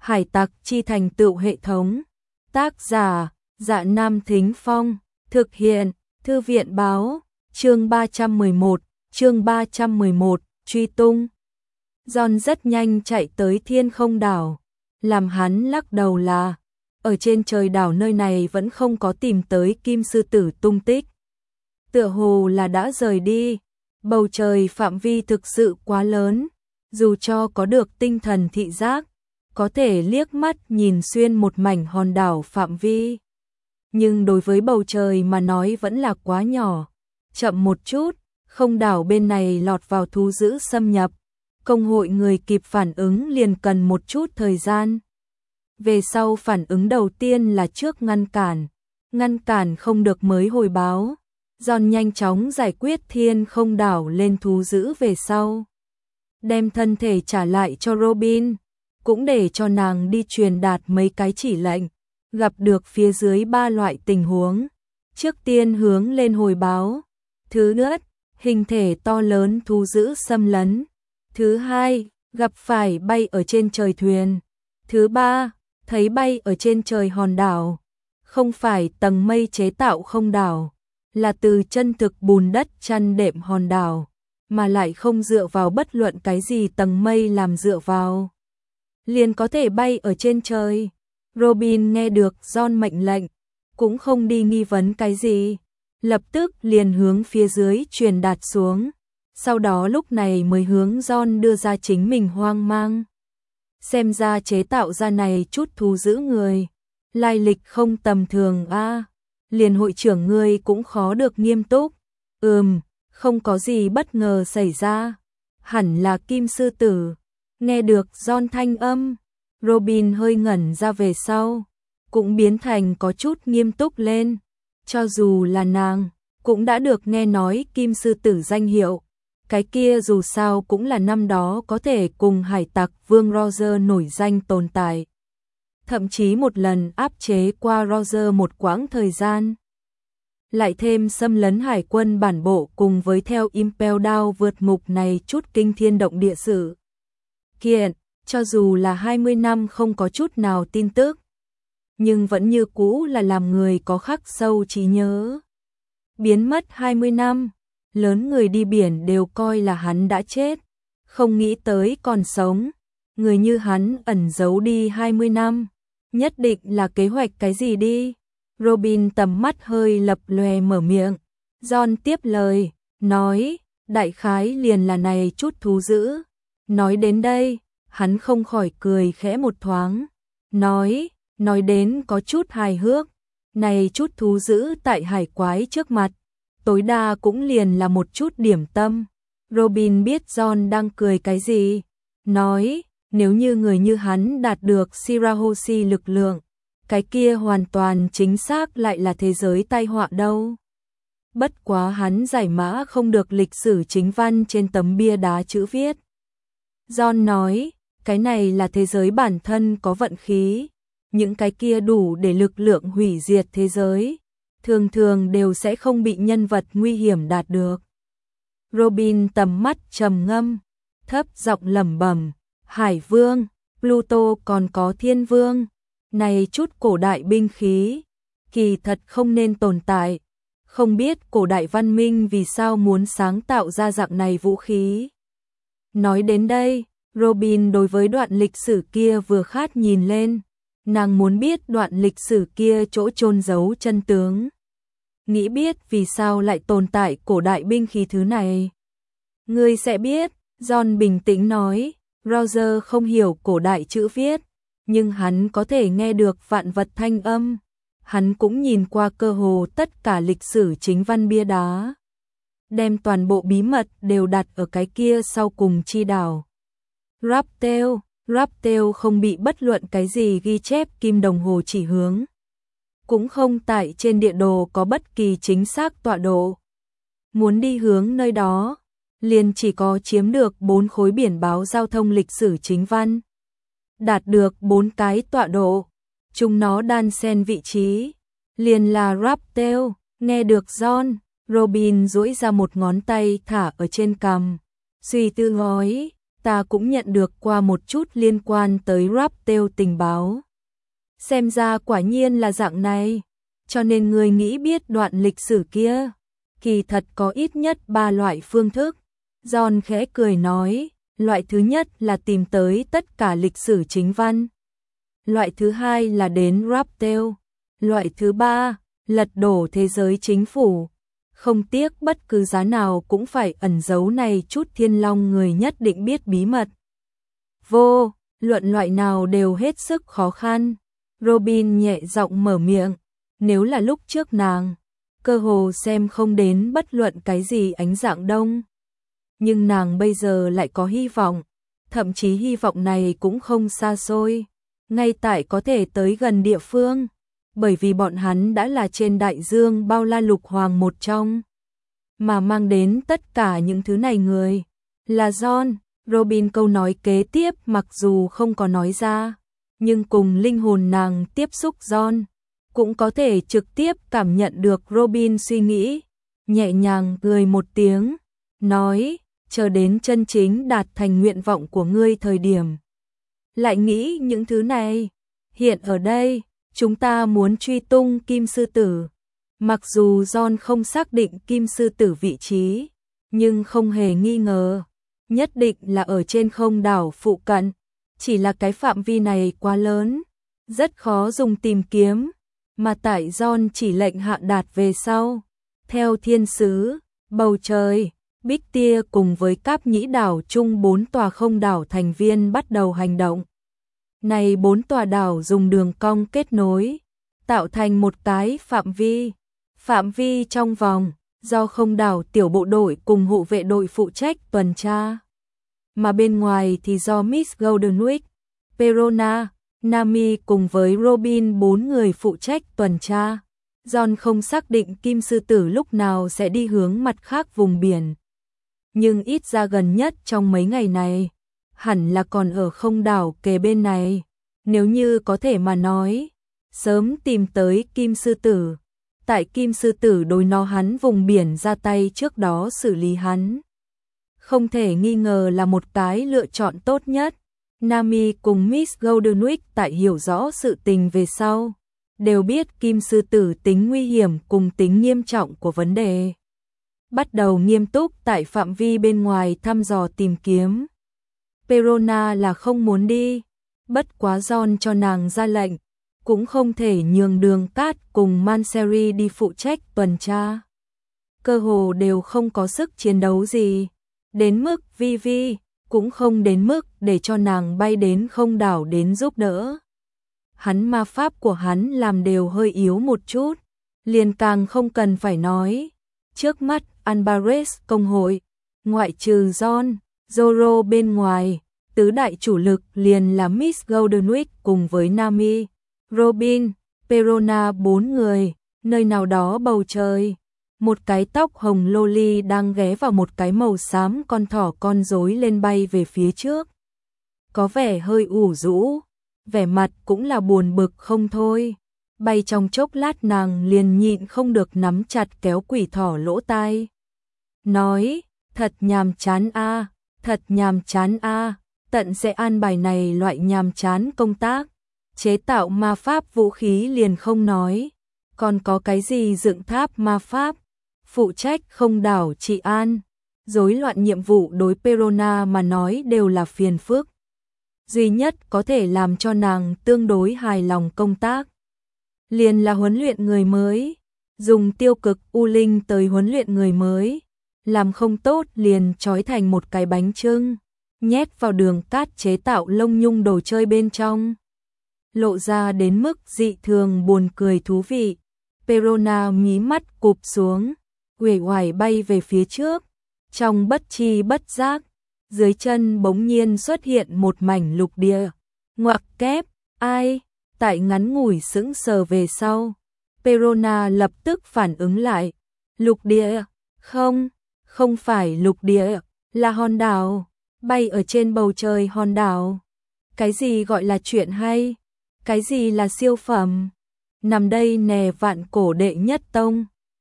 Hải tặc chi thành tựu hệ thống. Tác giả, Dạ Nam Thính Phong. Thực hiện, Thư viện Báo. Chương 311, truy tung. John rất nhanh chạy tới Thiên Không đảo. Làm hắn lắc đầu là, ở trên trời đảo nơi này vẫn không có tìm tới Kim Sư Tử tung tích. Tựa hồ là đã rời đi. Bầu trời phạm vi thực sự quá lớn, dù cho có được tinh thần thị giác, có thể liếc mắt nhìn xuyên một mảnh hòn đảo phạm vi. Nhưng đối với bầu trời mà nói vẫn là quá nhỏ. Chậm một chút, Không đảo bên này lọt vào thú dữ xâm nhập. Công hội người kịp phản ứng liền cần một chút thời gian. Về sau phản ứng đầu tiên là trước ngăn cản không được mới hồi báo. John nhanh chóng giải quyết Thiên Không đảo lên thú dữ về sau. Đem thân thể trả lại cho Robin, cũng để cho nàng đi truyền đạt mấy cái chỉ lệnh. Gặp được phía dưới 3 loại tình huống. Trước tiên hướng lên hồi báo. Thứ nhất, hình thể to lớn thú dữ xâm lấn. Thứ hai, gặp phải bay ở trên trời thuyền. Thứ ba, thấy bay ở trên trời hòn đảo. Không phải tầng mây chế tạo không đảo, là từ chân thực bùn đất chăn đệm hòn đảo, mà lại không dựa vào bất luận cái gì tầng mây làm dựa vào. Liền có thể bay ở trên trời. Robin nghe được John mệnh lệnh, cũng không đi nghi vấn cái gì, lập tức liền hướng phía dưới truyền đạt xuống. Sau đó lúc này mới hướng John đưa ra chính mình hoang mang. Xem ra chế tạo ra này chút thú dữ người, lai lịch không tầm thường a. Liền hội trưởng ngươi cũng khó được nghiêm túc. Không có gì bất ngờ xảy ra. Hẳn là Kim Sư Tử. Nghe được John thanh âm, Robin hơi ngẩn ra về sau, cũng biến thành có chút nghiêm túc lên. Cho dù là nàng, cũng đã được nghe nói Kim Sư Tử danh hiệu. Cái kia dù sao cũng là năm đó có thể cùng hải tặc Vương Roger nổi danh tồn tại. Thậm chí một lần áp chế qua Roger một quãng thời gian. Lại thêm xâm lấn hải quân bản bộ cùng với theo Impel Down vượt ngục này chút kinh thiên động địa sự kiện, cho dù là 20 năm không có chút nào tin tức, nhưng vẫn như cũ là làm người có khắc sâu trí nhớ. Biến mất 20 năm, lớn người đi biển đều coi là hắn đã chết, không nghĩ tới còn sống. Người như hắn ẩn giấu đi 20 năm, nhất định là kế hoạch cái gì đi. Robin tầm mắt hơi lập lòe mở miệng. John tiếp lời, nói, đại khái liền là này chút thú dữ. Nói đến đây, hắn không khỏi cười khẽ một thoáng. Nói đến có chút hài hước. Này chút thú dữ tại hải quái trước mặt, tối đa cũng liền là một chút điểm tâm. Robin biết John đang cười cái gì. Nói, nếu như người như hắn đạt được Shirahoshi lực lượng, cái kia hoàn toàn chính xác lại là thế giới tai họa đâu. Bất quá hắn giải mã không được lịch sử chính văn trên tấm bia đá chữ viết. John nói, cái này là thế giới bản thân có vận khí. Những cái kia đủ để lực lượng hủy diệt thế giới, thường thường đều sẽ không bị nhân vật nguy hiểm đạt được. Robin tầm mắt trầm ngâm, thấp giọng lẩm bẩm, Hải Vương, Pluto còn có Thiên Vương, này chút cổ đại binh khí, kỳ thật không nên tồn tại. Không biết cổ đại văn minh vì sao muốn sáng tạo ra dạng này vũ khí. Nói đến đây, Robin đối với đoạn lịch sử kia vừa khát nhìn lên. Nàng muốn biết đoạn lịch sử kia chỗ chôn giấu chân tướng. Nghĩ biết vì sao lại tồn tại cổ đại binh khí thứ này. Ngươi sẽ biết, John bình tĩnh nói. Roger không hiểu cổ đại chữ viết, nhưng hắn có thể nghe được vạn vật thanh âm. Hắn cũng nhìn qua cơ hồ tất cả lịch sử chính văn bia đá. Đem toàn bộ bí mật đều đặt ở cái kia sau cùng chi đảo. Raptail không bị bất luận cái gì ghi chép kim đồng hồ chỉ hướng. Cũng không tại trên địa đồ có bất kỳ chính xác tọa độ. Muốn đi hướng nơi đó, liền chỉ có chiếm được 4 khối biển báo giao thông lịch sử chính văn. Đạt được 4 cái tọa độ, chúng nó đan xen vị trí, liền là Raptail. Nghe được John, Robin duỗi ra một ngón tay thả ở trên cằm, suy tư nói, ta cũng nhận được qua một chút liên quan tới Raptail tình báo. Xem ra quả nhiên là dạng này, cho nên ngươi nghĩ biết đoạn lịch sử kia. Kỳ thật có ít nhất 3 loại phương thức. John khẽ cười nói, loại thứ nhất là tìm tới tất cả lịch sử chính văn. Loại thứ hai là đến Raptail. Loại thứ ba, lật đổ thế giới chính phủ. Không tiếc bất cứ giá nào cũng phải ẩn giấu này chút thiên long người nhất định biết bí mật. Vô luận loại nào đều hết sức khó khăn. Robin nhẹ giọng mở miệng, nếu là lúc trước nàng, cơ hồ xem không đến bất luận cái gì ánh dạng đông. Nhưng nàng bây giờ lại có hy vọng, thậm chí hy vọng này cũng không xa xôi, ngay tại có thể tới gần địa phương, bởi vì bọn hắn đã là trên đại dương bao la lục hoàng một trong. Mà mang đến tất cả những thứ này người, là John. Robin câu nói kế tiếp mặc dù không có nói ra, nhưng cùng linh hồn nàng tiếp xúc John, cũng có thể trực tiếp cảm nhận được Robin suy nghĩ, nhẹ nhàng cười một tiếng, nói, chờ đến chân chính đạt thành nguyện vọng của ngươi thời điểm. Lại nghĩ những thứ này, hiện ở đây, chúng ta muốn truy tung Kim Sư Tử. Mặc dù John không xác định Kim Sư Tử vị trí, nhưng không hề nghi ngờ, nhất định là ở trên không đảo phụ cận, chỉ là cái phạm vi này quá lớn, rất khó dùng tìm kiếm, mà tại John chỉ lệnh hạ đạt về sau. Theo thiên sứ, bầu trời, Bích Tia cùng với Cáp Nhĩ đảo chung 4 tòa không đảo thành viên bắt đầu hành động. Này 4 tòa đảo dùng đường cong kết nối, tạo thành một cái phạm vi trong vòng, do không đảo tiểu bộ đội cùng hộ vệ đội phụ trách tuần tra. Mà bên ngoài thì do Miss Goldenwick, Perona, Nami cùng với Robin 4 người phụ trách tuần tra. John không xác định Kim Sư Tử lúc nào sẽ đi hướng mặt khác vùng biển. Nhưng ít ra gần nhất trong mấy ngày này, hẳn là còn ở không đảo kề bên này. Nếu như có thể mà nói, sớm tìm tới Kim Sư Tử. Tại Kim Sư Tử đối nó hắn vùng biển ra tay trước đó xử lý hắn, không thể nghi ngờ là một cái lựa chọn tốt nhất. Nami cùng Miss Goldenwick tại hiểu rõ sự tình về sau, đều biết Kim Sư Tử tính nguy hiểm cùng tính nghiêm trọng của vấn đề. Bắt đầu nghiêm túc tại phạm vi bên ngoài thăm dò tìm kiếm. Perona là không muốn đi, bất quá John cho nàng ra lệnh, cũng không thể nhường Đường Cát cùng Manseri đi phụ trách tuần tra. Cơ hồ đều không có sức chiến đấu gì, đến mức Vi cũng không đến mức để cho nàng bay đến không đảo đến giúp đỡ. Hắn ma pháp của hắn làm đều hơi yếu một chút, liền càng không cần phải nói. Trước mắt Albares công hội, ngoại trừ John, Zoro bên ngoài, tứ đại chủ lực liền là Miss Goldenwick cùng với Nami, Robin, Perona 4 người. Nơi nào đó bầu trời, một cái tóc hồng loli đang ghé vào một cái màu xám con thỏ con rối lên bay về phía trước. Có vẻ hơi ủ rũ, vẻ mặt cũng là buồn bực không thôi. Bay trong chốc lát nàng liền nhịn không được nắm chặt kéo quỷ thỏ lỗ tai. Nói, thật nhàm chán a, thật nhàm chán a, tận sẽ an bài này loại nhàm chán công tác. Chế tạo ma pháp vũ khí liền không nói, còn có cái gì dựng tháp ma pháp, phụ trách không đảo trị an, rối loạn nhiệm vụ đối Perona mà nói đều là phiền phức. Duy nhất có thể làm cho nàng tương đối hài lòng công tác, liền là huấn luyện người mới, dùng tiêu cực u linh tới huấn luyện người mới, làm không tốt liền trói thành một cái bánh chưng, nhét vào Đường Cát chế tạo lông nhung đồ chơi bên trong. Lộ ra đến mức dị thường buồn cười thú vị. Perona mí mắt cụp xuống, uể oải bay về phía trước, trong bất chi bất giác, dưới chân bỗng nhiên xuất hiện một mảnh lục địa. Ngoặc kép, ai? Tại ngắn ngủi sững sờ về sau, Perona lập tức phản ứng lại. Lục địa? Không phải lục địa, là hòn đảo, bay ở trên bầu trời hòn đảo. Cái gì gọi là chuyện hay? Cái gì là siêu phẩm? Nằm đây nè vạn cổ đệ nhất tông.